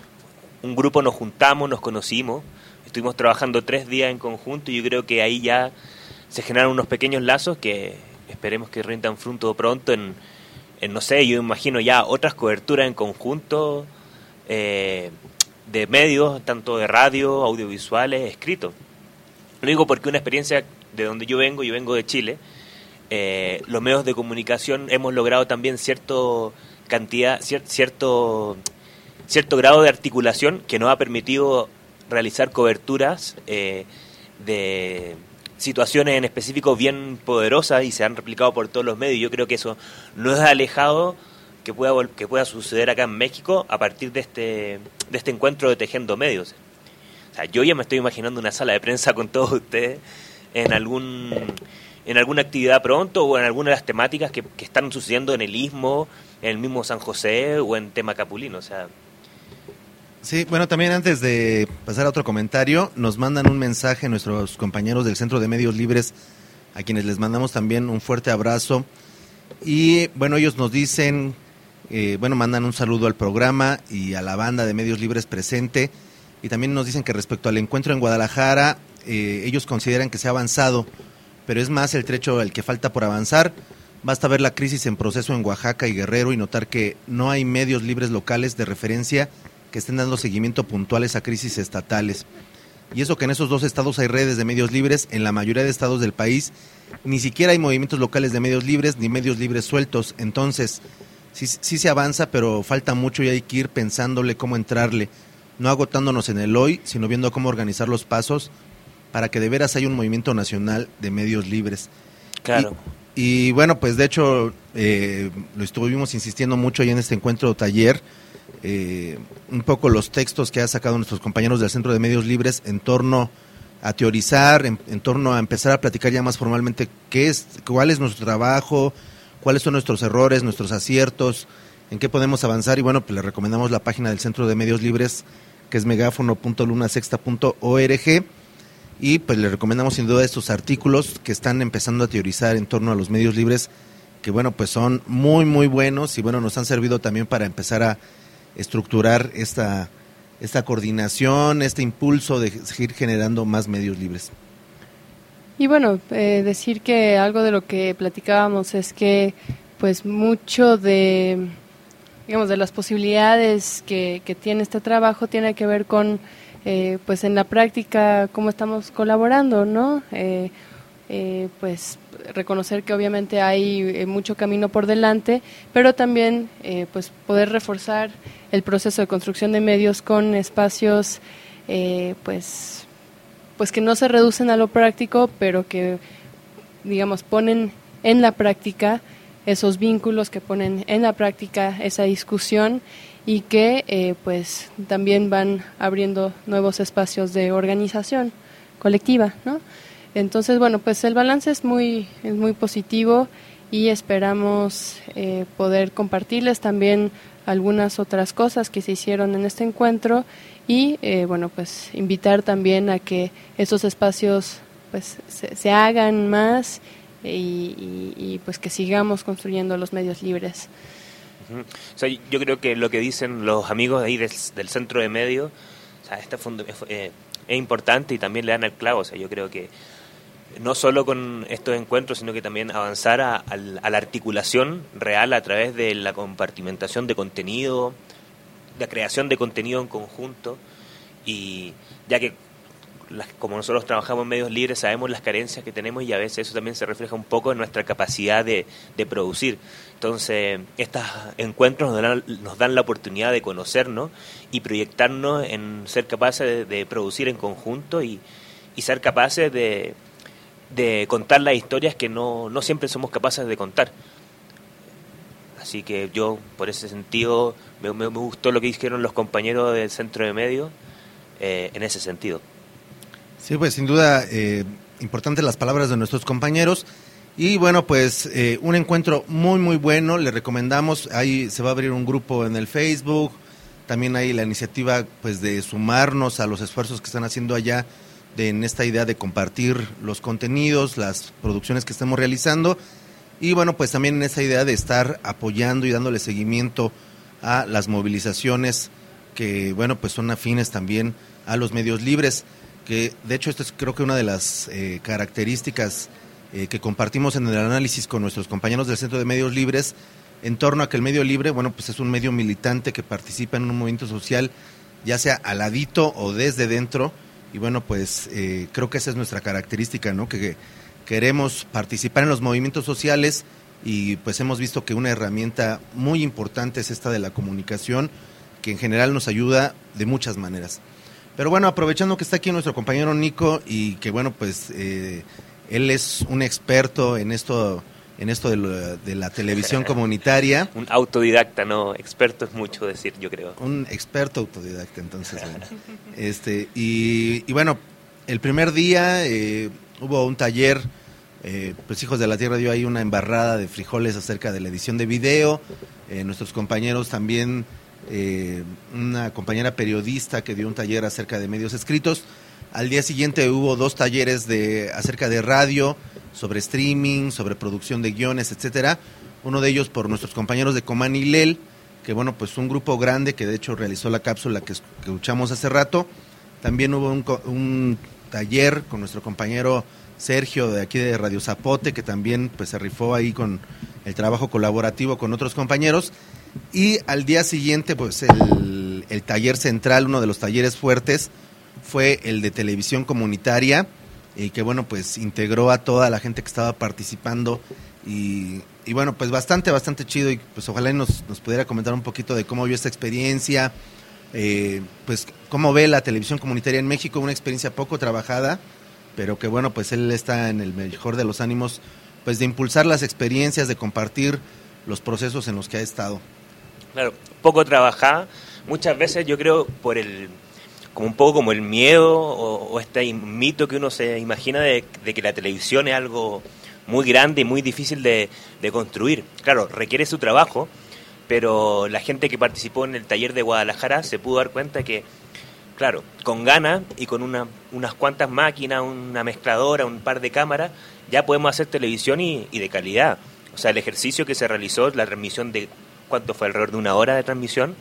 un grupo nos juntamos, nos conocimos, estuvimos trabajando tres días en conjunto, y yo creo que ahí ya se generaron unos pequeños lazos que esperemos que rindan fruto pronto en, en no sé, yo imagino ya otras coberturas en conjunto eh, de medios, tanto de radio, audiovisuales, escritos. Lo digo porque una experiencia de donde yo vengo, yo vengo de Chile, eh, los medios de comunicación hemos logrado también cierto cantidad, cier, cierto, cierto grado de articulación que nos ha permitido realizar coberturas eh, de situaciones en específico bien poderosas y se han replicado por todos los medios. Yo creo que eso no es alejado que pueda que pueda suceder acá en México a partir de este de este encuentro de Tejiendo Medios. O sea, yo ya me estoy imaginando una sala de prensa con todos ustedes en algún en alguna actividad pronto, o en alguna de las temáticas que, que están sucediendo en el Istmo, en el mismo San José o en tema Capulino. O sea, sí, bueno, también antes de pasar a otro comentario, nos mandan un mensaje nuestros compañeros del Centro de Medios Libres, a quienes les mandamos también un fuerte abrazo. Y bueno, ellos nos dicen, eh, bueno, mandan un saludo al programa y a la banda de Medios Libres presente. Y también nos dicen que respecto al encuentro en Guadalajara, eh, ellos consideran que se ha avanzado, pero es más el trecho el que falta por avanzar. Basta ver la crisis en proceso en Oaxaca y Guerrero y notar que no hay medios libres locales de referencia que estén dando seguimiento puntuales a crisis estatales. Y eso que en esos dos estados hay redes de medios libres, en la mayoría de estados del país ni siquiera hay movimientos locales de medios libres ni medios libres sueltos. Entonces, sí, sí se avanza, pero falta mucho y hay que ir pensándole cómo entrarle, no agotándonos en el hoy, sino viendo cómo organizar los pasos para que de veras haya un movimiento nacional de medios libres. Claro. Y, y bueno, pues de hecho eh, lo estuvimos insistiendo mucho ahí en este encuentro taller, eh, un poco los textos que ha sacado nuestros compañeros del Centro de Medios Libres en torno a teorizar, en, en torno a empezar a platicar ya más formalmente qué es, cuál es nuestro trabajo, cuáles son nuestros errores, nuestros aciertos, en qué podemos avanzar. Y bueno, pues les recomendamos la página del Centro de Medios Libres, que es megáfono punto lunasexta punto org, y pues les recomendamos sin duda estos artículos que están empezando a teorizar en torno a los medios libres, que bueno, pues son muy muy buenos y bueno, nos han servido también para empezar a estructurar esta, esta coordinación, este impulso de seguir generando más medios libres. Y bueno, eh, decir que algo de lo que platicábamos es que pues mucho de, digamos, de las posibilidades que, que tiene este trabajo tiene que ver con, eh, pues en la práctica, cómo estamos colaborando, ¿no? Eh, eh, pues reconocer que obviamente hay eh, mucho camino por delante, pero también eh, pues poder reforzar el proceso de construcción de medios con espacios eh, pues, pues que no se reducen a lo práctico, pero que, digamos, ponen en la práctica esos vínculos, que ponen en la práctica esa discusión y que eh, pues también van abriendo nuevos espacios de organización colectiva, ¿no? Entonces, bueno, pues el balance es muy, es muy positivo y esperamos eh, poder compartirles también algunas otras cosas que se hicieron en este encuentro y, eh, bueno, pues invitar también a que esos espacios pues se, se hagan más y, y, y pues que sigamos construyendo los medios libres. Uh-huh. O sea, yo creo que lo que dicen los amigos ahí del, del Centro de Medios, o sea, esta fund- eh, es importante y también le dan el clavo. O sea, yo creo que no solo con estos encuentros, sino que también avanzar a, a, a la articulación real a través de la compartimentación de contenido, la creación de contenido en conjunto, y ya que las, como nosotros trabajamos en medios libres sabemos las carencias que tenemos y a veces eso también se refleja un poco en nuestra capacidad de, de producir. Entonces estos encuentros nos dan, nos dan la oportunidad de conocernos y proyectarnos en ser capaces de, de producir en conjunto y, y ser capaces de de contar las historias que no, no siempre somos capaces de contar. Así que yo, por ese sentido, me, me, me gustó lo que dijeron los compañeros del Centro de Medios eh, en ese sentido. Sí, pues sin duda, eh, importantes las palabras de nuestros compañeros. Y bueno, pues eh, un encuentro muy, muy bueno. Le recomendamos, ahí se va a abrir un grupo en el Facebook. También hay la iniciativa pues de sumarnos a los esfuerzos que están haciendo allá de, en esta idea de compartir los contenidos, las producciones que estamos realizando y bueno, pues también en esa idea de estar apoyando y dándole seguimiento a las movilizaciones que bueno, pues son afines también a los medios libres, que de hecho esto es creo que una de las eh, características eh, que compartimos en el análisis con nuestros compañeros del Centro de Medios Libres en torno a que el medio libre, bueno, pues es un medio militante que participa en un movimiento social, ya sea al ladito o desde dentro. Y bueno, pues eh, creo que esa es nuestra característica, ¿no? Que, que queremos participar en los movimientos sociales y pues hemos visto que una herramienta muy importante es esta de la comunicación, que en general nos ayuda de muchas maneras. Pero bueno, aprovechando que está aquí nuestro compañero Nico y que bueno, pues eh, él es un experto en esto, en esto de, lo, de la televisión comunitaria. Un autodidacta, no, experto es mucho decir, yo creo. Un experto autodidacta, entonces. Bueno. este y, y bueno, el primer día eh, hubo un taller, eh, pues Hijos de la Tierra dio ahí una embarrada de frijoles acerca de la edición de video. Eh, nuestros compañeros también, eh, una compañera periodista que dio un taller acerca de medios escritos. Al día siguiente hubo dos talleres de acerca de radio, sobre streaming, sobre producción de guiones, etcétera. Uno de ellos por nuestros compañeros de Comán y Lel, que bueno, pues un grupo grande que de hecho realizó la cápsula que, que escuchamos hace rato. También hubo un, un taller con nuestro compañero Sergio de aquí de Radio Zapote, que también pues se rifó ahí con el trabajo colaborativo con otros compañeros. Y al día siguiente, pues el, el taller central, uno de los talleres fuertes, fue el de televisión comunitaria, y que bueno, pues integró a toda la gente que estaba participando y, y bueno, pues bastante, bastante chido y pues ojalá nos, nos pudiera comentar un poquito de cómo vio esta experiencia, eh, pues cómo ve la televisión comunitaria en México, una experiencia poco trabajada, pero que bueno, pues él está en el mejor de los ánimos, pues de impulsar las experiencias, de compartir los procesos en los que ha estado. Claro, poco trabajada, muchas veces yo creo por el... como un poco como el miedo o, o este mito que uno se imagina de, de que la televisión es algo muy grande y muy difícil de, de construir. Claro, requiere su trabajo, pero la gente que participó en el taller de Guadalajara se pudo dar cuenta que, claro, con ganas y con una, unas cuantas máquinas, una mezcladora, un par de cámaras, ya podemos hacer televisión y, y de calidad. O sea, el ejercicio que se realizó, la transmisión de, ¿cuánto fue? Alrededor de una hora de transmisión,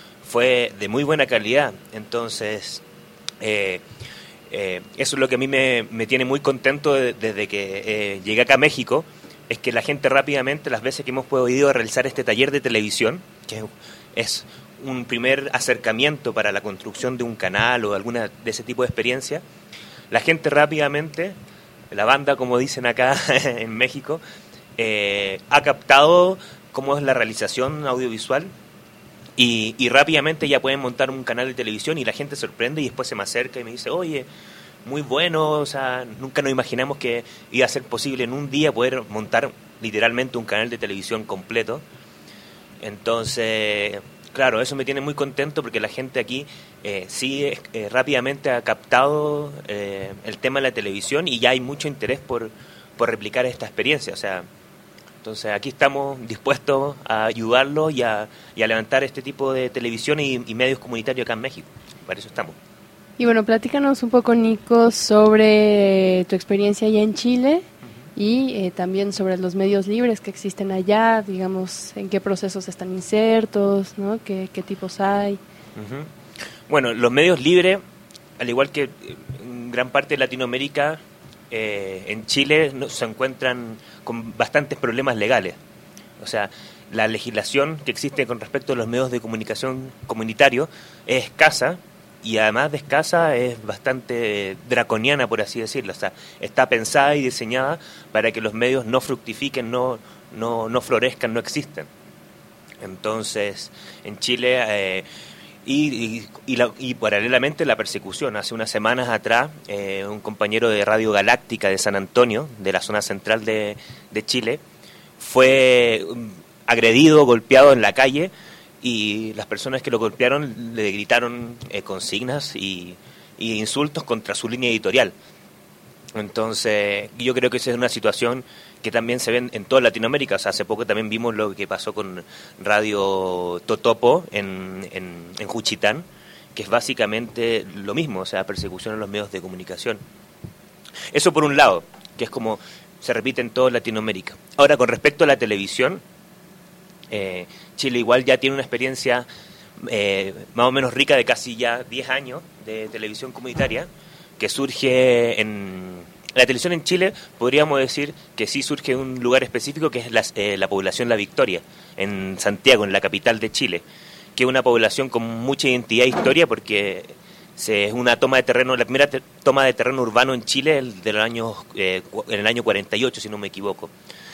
fue de muy buena calidad. Entonces eh, eh, eso es lo que a mí me, me tiene muy contento de, desde que eh, llegué acá a México, es que la gente rápidamente, las veces que hemos podido realizar este taller de televisión, que es un primer acercamiento para la construcción de un canal o alguna de ese tipo de experiencia, la gente rápidamente, la banda, como dicen acá en México, eh, ha captado cómo es la realización audiovisual y, y rápidamente ya pueden montar un canal de televisión y la gente se sorprende y después se me acerca y me dice, oye, muy bueno, o sea, nunca nos imaginamos que iba a ser posible en un día poder montar literalmente un canal de televisión completo. Entonces, claro, eso me tiene muy contento porque la gente aquí eh, sí eh, rápidamente ha captado eh, el tema de la televisión y ya hay mucho interés por, por replicar esta experiencia. O sea, entonces aquí estamos dispuestos a ayudarlos y a, y a levantar este tipo de televisión y, y medios comunitarios acá en México. Para eso estamos. Y bueno, platícanos un poco, Nico, sobre tu experiencia allá en Chile y eh, también sobre los medios libres que existen allá, digamos, en qué procesos están insertos, ¿no? ¿Qué, qué tipos hay? Uh-huh. Bueno, los medios libres, al igual que en gran parte de Latinoamérica, eh, en Chile no, se encuentran con bastantes problemas legales. O sea, la legislación que existe con respecto a los medios de comunicación comunitarios es escasa, y además de escasa es bastante draconiana, por así decirlo. O sea, está pensada y diseñada para que los medios no fructifiquen, no, no, no florezcan, no existan. Entonces, en Chile, eh, y, y, y, la, y paralelamente la persecución. Hace unas semanas atrás, eh, un compañero de Radio Galáctica de San Antonio, de la zona central de, de Chile, fue agredido, golpeado en la calle, y las personas que lo golpearon le gritaron eh, consignas y, y insultos contra su línea editorial. Entonces, yo creo que esa es una situación que también se ve en, en toda Latinoamérica. O sea, hace poco también vimos lo que pasó con Radio Totopo en, en, en Juchitán, que es básicamente lo mismo, o sea, persecución a los medios de comunicación. Eso por un lado, que es como se repite en toda Latinoamérica. Ahora, con respecto a la televisión, Eh, Chile igual ya tiene una experiencia eh, más o menos rica de casi ya diez años de televisión comunitaria, que surge en... La televisión en Chile podríamos decir que sí surge en un lugar específico, que es la, eh, la población La Victoria, en Santiago, en la capital de Chile, que es una población con mucha identidad e historia porque se, es una toma de terreno, la primera te, toma de terreno urbano en Chile el, del año, eh, en el año cuarenta y ocho, si no me equivoco.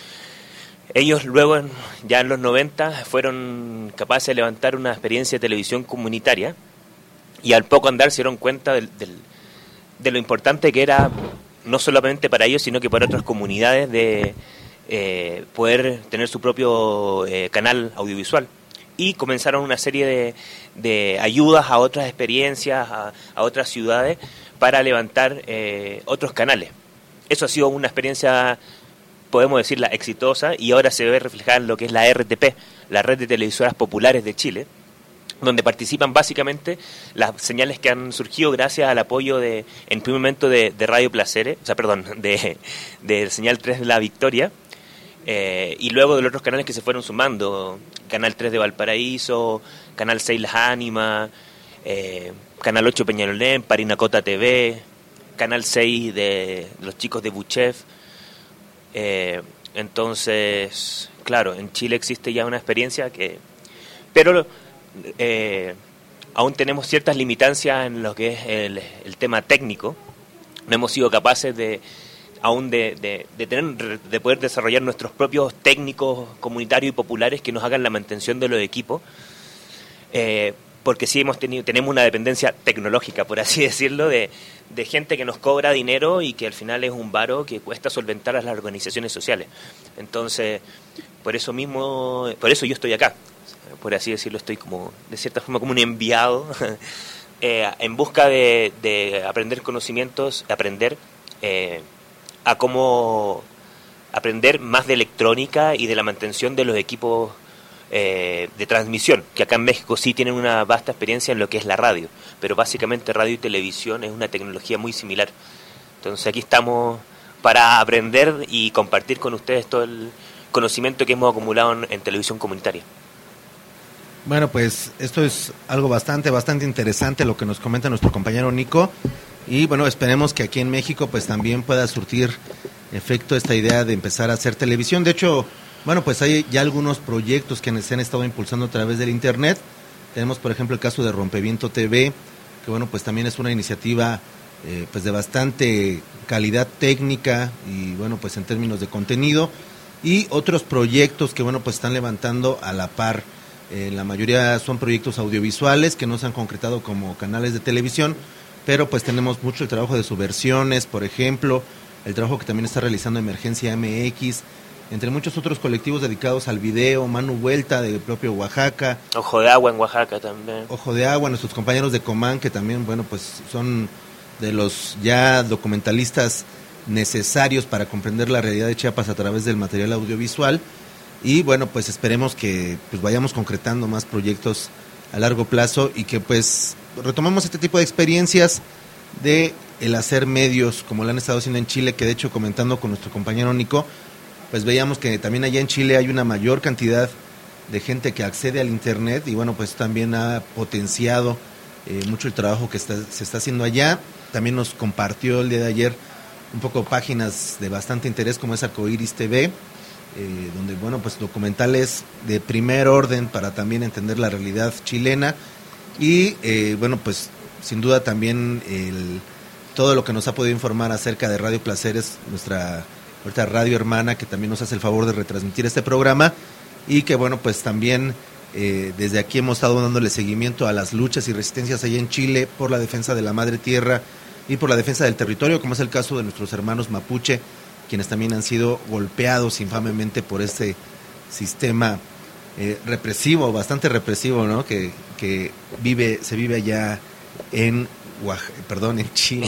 Ellos luego, ya en los noventa, fueron capaces de levantar una experiencia de televisión comunitaria y al poco andar se dieron cuenta del, del, de lo importante que era, no solamente para ellos, sino que para otras comunidades, de eh, poder tener su propio eh, canal audiovisual. Y comenzaron una serie de, de ayudas a otras experiencias, a, a otras ciudades, para levantar eh, otros canales. Eso ha sido una experiencia, podemos decirla, exitosa, y ahora se ve reflejada en lo que es la R T P, la Red de Televisoras Populares de Chile, donde participan básicamente las señales que han surgido gracias al apoyo de, en primer momento, de, de Radio Placeres, o sea, perdón, de, de Señal tres de La Victoria, eh, y luego de los otros canales que se fueron sumando, Canal tres de Valparaíso, Canal seis Las Ánimas, eh, Canal ocho Peñalolén, Parinacota T V, Canal seis de los chicos de Buchef. Eh, entonces, claro, en Chile existe ya una experiencia que... Pero eh, aún tenemos ciertas limitancias en lo que es el, el tema técnico. No hemos sido capaces de aún de, de, de, tener, de poder desarrollar nuestros propios técnicos comunitarios y populares que nos hagan la mantención de los equipos. Eh, porque sí hemos tenido, tenemos una dependencia tecnológica, por así decirlo, de, de gente que nos cobra dinero y que al final es un varo que cuesta solventar a las organizaciones sociales. Entonces, por eso mismo, por eso yo estoy acá, por así decirlo, estoy como, de cierta forma, como un enviado eh, en busca de, de aprender conocimientos, aprender eh, a cómo aprender más de electrónica y de la mantención de los equipos Eh, de transmisión, que acá en México sí tienen una vasta experiencia en lo que es la radio, pero básicamente radio y televisión es una tecnología muy similar. Entonces aquí estamos para aprender y compartir con ustedes todo el conocimiento que hemos acumulado en, en televisión comunitaria. Bueno, pues esto es algo bastante, bastante interesante lo que nos comenta nuestro compañero Nico, y bueno, esperemos que aquí en México pues también pueda surtir efecto esta idea de empezar a hacer televisión. De hecho, bueno, pues hay ya algunos proyectos que se han estado impulsando a través del internet. Tenemos, por ejemplo, el caso de Rompeviento T V, que bueno, pues también es una iniciativa eh, pues de bastante calidad técnica y bueno, pues en términos de contenido, y otros proyectos que bueno, pues están levantando a la par. Eh, la mayoría son proyectos audiovisuales que no se han concretado como canales de televisión, pero pues tenemos mucho el trabajo de subversiones, por ejemplo, el trabajo que también está realizando Emergencia M X, entre muchos otros colectivos dedicados al video, Manu Vuelta del propio Oaxaca. Ojo de Agua en Oaxaca también. Ojo de Agua, nuestros compañeros de Comán, que también, bueno, pues son de los ya documentalistas necesarios para comprender la realidad de Chiapas a través del material audiovisual. Y bueno, pues esperemos que pues vayamos concretando más proyectos a largo plazo y que pues retomemos este tipo de experiencias de el hacer medios como lo han estado haciendo en Chile, que de hecho comentando con nuestro compañero Nico, pues veíamos que también allá en Chile hay una mayor cantidad de gente que accede al internet y bueno, pues también ha potenciado eh, mucho el trabajo que está, se está haciendo allá. También nos compartió el día de ayer un poco páginas de bastante interés como es Arcoiris T V, eh, donde bueno, pues documentales de primer orden para también entender la realidad chilena y eh, bueno, pues sin duda también el, todo lo que nos ha podido informar acerca de Radio Placeres, nuestra ahorita radio hermana, que también nos hace el favor de retransmitir este programa y que bueno, pues también eh, desde aquí hemos estado dándole seguimiento a las luchas y resistencias allá en Chile por la defensa de la madre tierra y por la defensa del territorio, como es el caso de nuestros hermanos mapuche, quienes también han sido golpeados infamemente por este sistema eh, represivo, bastante represivo, ¿no? Que, que vive, se vive allá en Oaxaca, perdón, en Chile.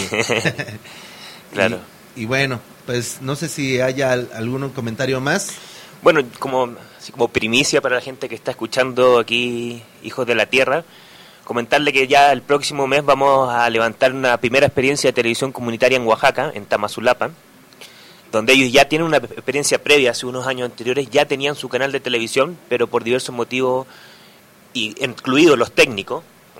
Claro. Y, y bueno, pues no sé si haya algún comentario más. Bueno, como, así como primicia para la gente que está escuchando aquí Hijos de la Tierra, comentarle que ya el próximo mes vamos a levantar una primera experiencia de televisión comunitaria en Oaxaca, en Tamazulapa, donde ellos ya tienen una experiencia previa, hace unos años anteriores ya tenían su canal de televisión, pero por diversos motivos, y incluidos los técnicos,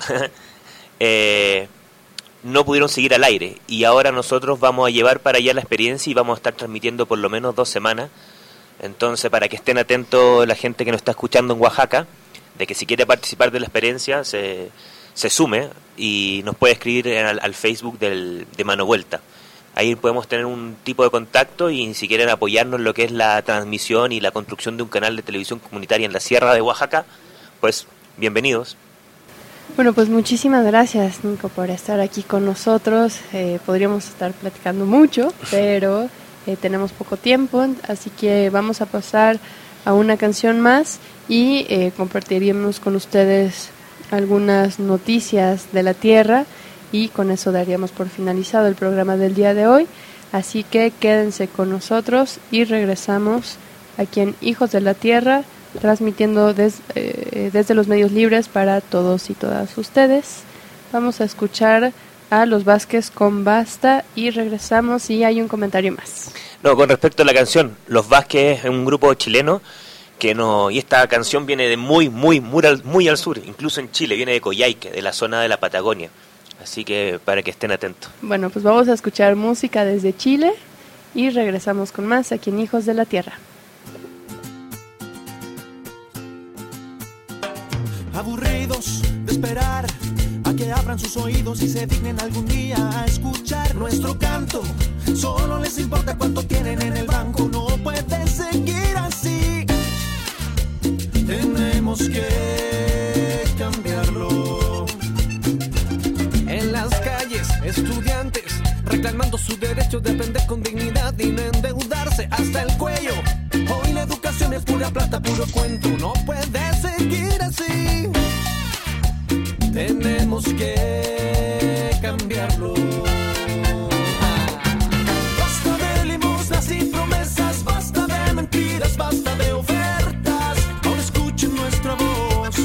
eh, no pudieron seguir al aire, y ahora nosotros vamos a llevar para allá la experiencia y vamos a estar transmitiendo por lo menos dos semanas. Entonces, para que estén atentos la gente que nos está escuchando en Oaxaca, de que si quiere participar de la experiencia se, se sume y nos puede escribir en, al, al Facebook del, de Mano Vuelta. Ahí podemos tener un tipo de contacto y si quieren apoyarnos en lo que es la transmisión y la construcción de un canal de televisión comunitaria en la Sierra de Oaxaca, pues bienvenidos. Bueno, pues muchísimas gracias, Nico, por estar aquí con nosotros. Eh, podríamos estar platicando mucho, pero eh, tenemos poco tiempo, así que vamos a pasar a una canción más y eh, compartiríamos con ustedes algunas noticias de la Tierra y con eso daríamos por finalizado el programa del día de hoy. Así que quédense con nosotros y regresamos aquí en Hijos de la Tierra, transmitiendo des, eh, desde los medios libres para todos y todas ustedes. Vamos a escuchar a Los Vázquez con Basta y regresamos y hay un comentario más. No, con respecto a la canción, Los Vázquez es un grupo chileno que no, y esta canción viene de muy, muy, muy al, muy al sur, incluso en Chile, viene de Coyhaique, de la zona de la Patagonia. Así que para que estén atentos. Bueno, pues vamos a escuchar música desde Chile y regresamos con más aquí en Hijos de la Tierra. Aburridos de esperar a que abran sus oídos y se dignen algún día a escuchar nuestro canto. Solo les importa cuánto tienen en el banco. No puede seguir así. Tenemos que cambiarlo. En las calles, estudiantes reclamando su derecho de aprender con dignidad y no endeudarse hasta el cuello. Hoy la educación es pura plata, puro cuento. No puede seguir así. Tenemos que cambiarlo. Basta de limosnas y promesas, basta de mentiras, basta de ofertas. Ahora escuchen nuestra voz.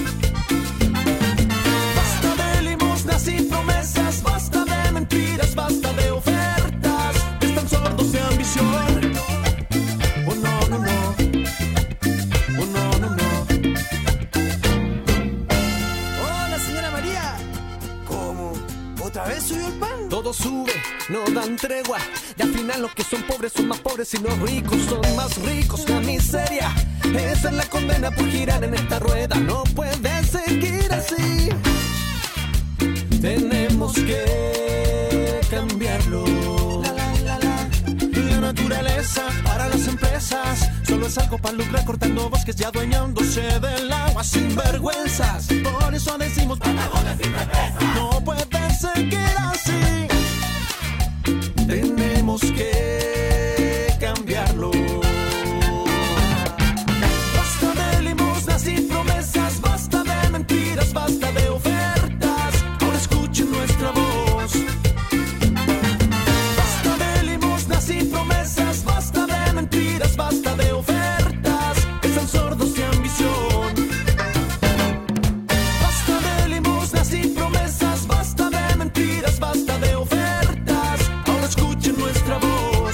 Basta de limosnas y promesas, basta de mentiras, basta de ofertas. Están sordos de ambición. Oh no, no, no. Oh no, no, no. Hola, señora María. ¿Cómo Otra vez subió el pan. Todo sube, no dan tregua. Y al final los que son pobres son más pobres y los ricos son más ricos. La miseria, esa es la condena por girar en esta rueda. No puede seguir así. Tenemos que cambiarlo. La, la, la, la. La naturaleza para las empresas solo es algo para lucrar, cortando bosques y adueñándose del agua sin vergüenzas. Por eso decimos no puede seguir así. Tenemos que cambiarlo. Basta de limosnas y promesas, basta de mentiras, basta de ofertas. Ahora escuchen nuestra voz. Basta de limosnas y promesas, basta de mentiras, basta de ofertas. Están sordos de ambición. Basta de limosnas y promesas, basta de mentiras, basta de ofertas. Ahora escuchen nuestra voz.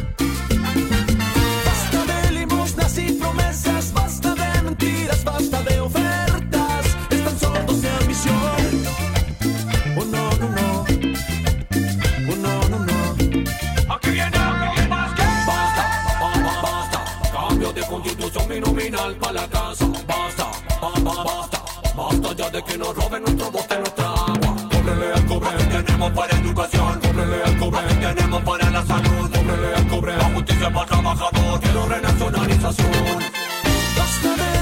Basta de limosnas y promesas, basta de mentiras, basta de ofertas. Están sordos de ambición. Oh no, no, no. Oh no, no, no. Aquí viene, aquí viene más que basta, basta, basta. Cambio de constitución binominal para la casa. Basta, basta, basta. Basta ya de que nos roben nuestro bote, nuestra agua. Cóbrele al cobre, tenemos para educación. Cóbrele al cobre, tenemos para la salud. Cóbrele al cobre, la justicia para el trabajador. Quiero renacionalización. Basta de